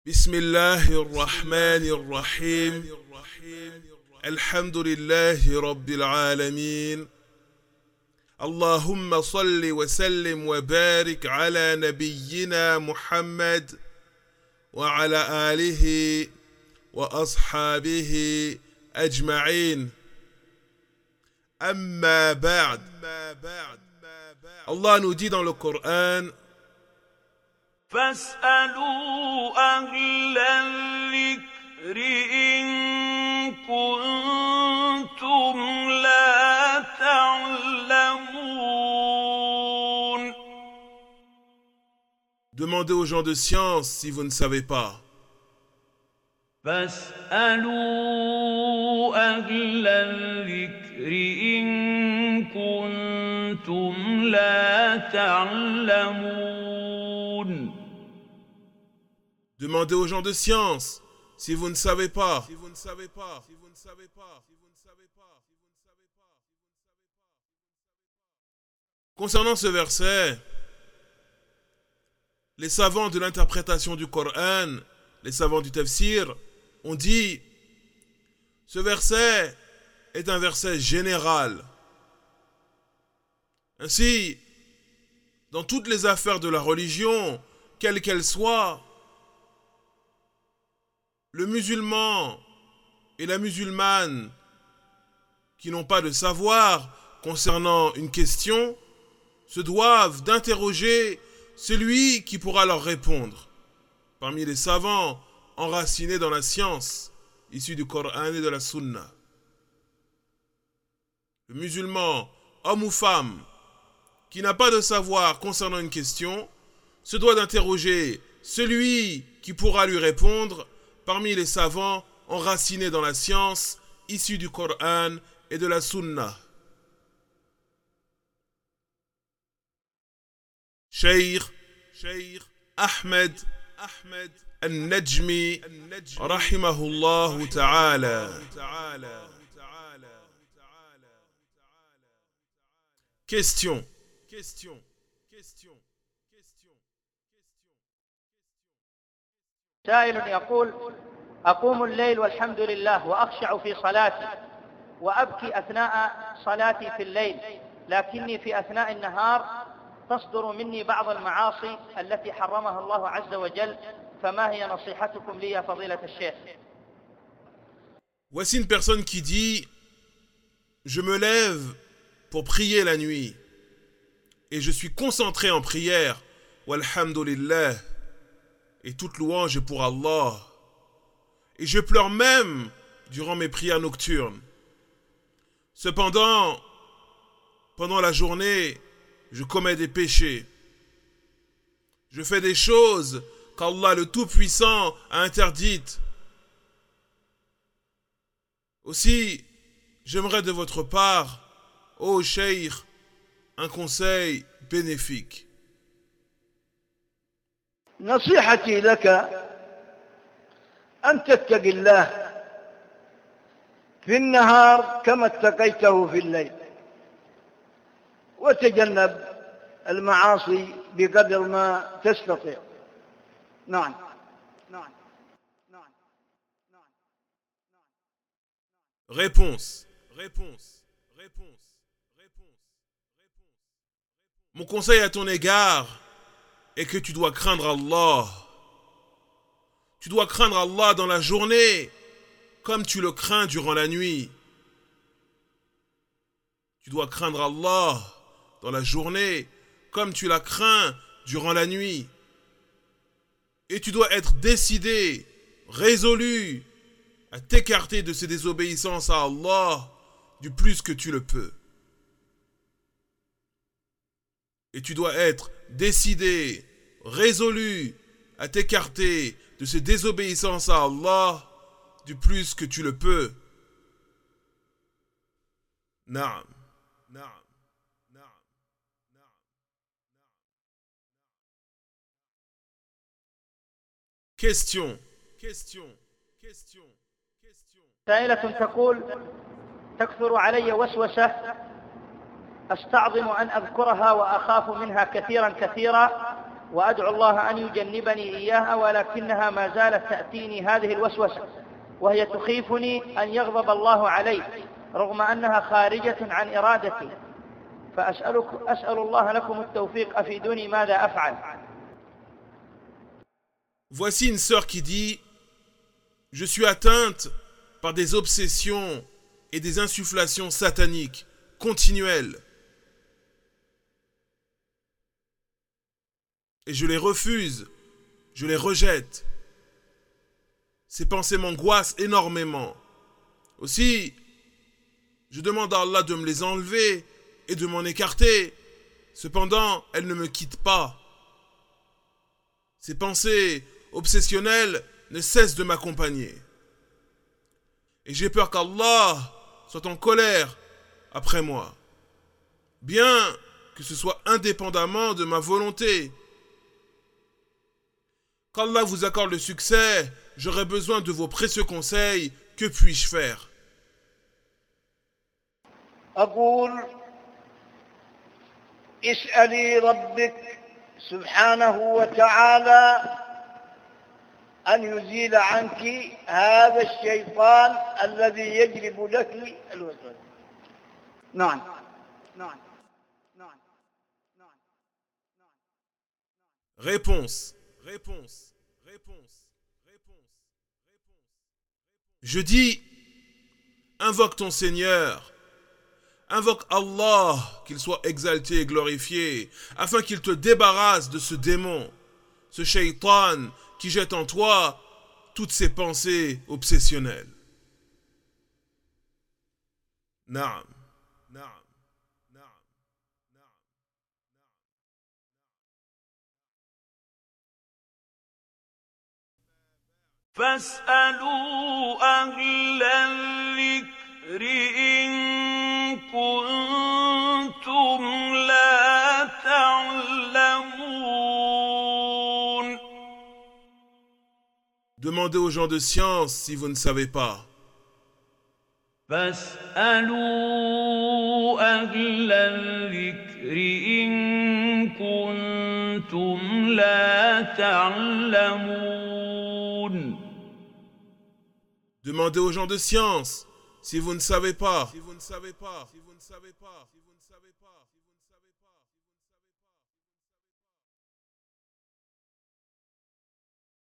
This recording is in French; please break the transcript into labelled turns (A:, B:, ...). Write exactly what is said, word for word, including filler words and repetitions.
A: بسم الله الرحمن الرحيم الحمد لله رب العالمين اللهم صل وسلم وبارك على نبينا محمد وعلى آله وأصحابه أجمعين أما بعد Allah nous dit dans le Coran
B: فاسألوا أهل الذكر إن كنتم لا تعلمون.
A: Demandez aux gens de science si vous ne savez pas.
B: فاسألوا أهل الذكر إن كنتم لا تعلمون.
A: Demandez aux gens de science si vous ne savez pas. Concernant ce verset, les savants de l'interprétation du Coran, les savants du tafsir, ont dit ce verset est un verset général. Ainsi, dans toutes les affaires de la religion, quelles qu'elles soient, le musulman et la musulmane qui n'ont pas de savoir concernant une question se doivent d'interroger celui qui pourra leur répondre. Parmi les savants enracinés dans la science, issus du Coran et de la Sunna. Le musulman, homme ou femme, qui n'a pas de savoir concernant une question, se doit d'interroger celui qui pourra lui répondre parmi les savants enracinés dans la science, issus du Coran et de la Sunna. Cheikh Ahmed Al-Najmi rahimahullah ta'ala. Question. Question. Question. Question.
C: سائل يقول أقوم الليل والحمد لله وأخشع في صلاتي وأبكي أثناء صلاتي في الليل لكني في أثناء النهار تصدر مني بعض المعاصي التي حرمها الله عز وجل فما هي نصيحتكم لي يا فضيلة الشيخ؟
A: Voici une personne qui dit je me lève pour prier la nuit et je suis concentré en prière walhamdulillah et toute louange est pour Allah et je pleure même durant mes prières nocturnes. Cependant, pendant la journée, je commets des péchés. Je fais des choses qu'Allah le Tout-Puissant a interdites. Aussi, j'aimerais de votre part, ô Cheikh, un conseil bénéfique.
D: نصيحتي لك أن تتقي الله في النهار كما اتقيته في الليل وتجنب المعاصي بقدر ما تستطيع. نعم نعم نعم نعم.
A: Réponse. Réponse. Réponse. Réponse. Mon conseil à ton égard est que tu dois craindre Allah. Tu dois craindre Allah dans la journée comme tu le crains durant la nuit. Tu dois craindre Allah dans la journée comme tu la crains durant la nuit. Et tu dois être décidé, résolu à t'écarter de ces désobéissances à Allah du plus que tu le peux. Et tu dois être décidé, résolu à t'écarter de ces désobéissances à Allah du plus que tu le peux. Naam. Naam. Naam. Naam. Question. Question. Question. Question.
C: سائلة تقول تكثر علي وسوسة أستعظم أن أذكرها وأخاف منها كثيرا كثيرا وأدعو الله أن يجنبني إياها، ولكنها ما زالت تأتيني هذه الوسوسة، وهي تخيفني أن يغضب الله علي رغم أنها خارجة عن إرادتي. فأسألك أسأل الله لكم التوفيق، أفيدوني ماذا أفعل.
A: Voici une sœur qui dit « Je suis atteinte par des obsessions et des insufflations sataniques continuelles. Et je les refuse, je les rejette. Ces pensées m'angoissent énormément. Aussi, je demande à Allah de me les enlever et de m'en écarter. Cependant, elles ne me quittent pas. Ces pensées obsessionnelles ne cessent de m'accompagner. Et j'ai peur qu'Allah soit en colère après moi, bien que ce soit indépendamment de ma volonté. Qu'Allah vous accorde le succès, j'aurai besoin de vos précieux conseils. Que puis-je faire?
D: أقول اسألي ربك سبحانه وتعالى أن يزيل عنك هذا الشيطان الذي يجلب لك الوسوسة. نعم نعم نعم نعم.
A: Réponse. Réponse. Réponse. Réponse. Je dis, invoque ton Seigneur, invoque Allah, qu'il soit exalté et glorifié, afin qu'il te débarrasse de ce démon, ce shaitan qui jette en toi toutes ses pensées obsessionnelles. Naam. Naam. Naam. Naam.
B: فاسألوا أهل الذكر إن كنتم لا تعلمون.
A: Demandez aux gens de science si vous ne savez pas.
B: فاسألوا أهل الذكر إن كنتم لا تعلمون.
A: Demandez aux gens de science si vous ne savez pas. Si vous ne savez pas. Si vous ne savez pas. Si vous ne savez pas.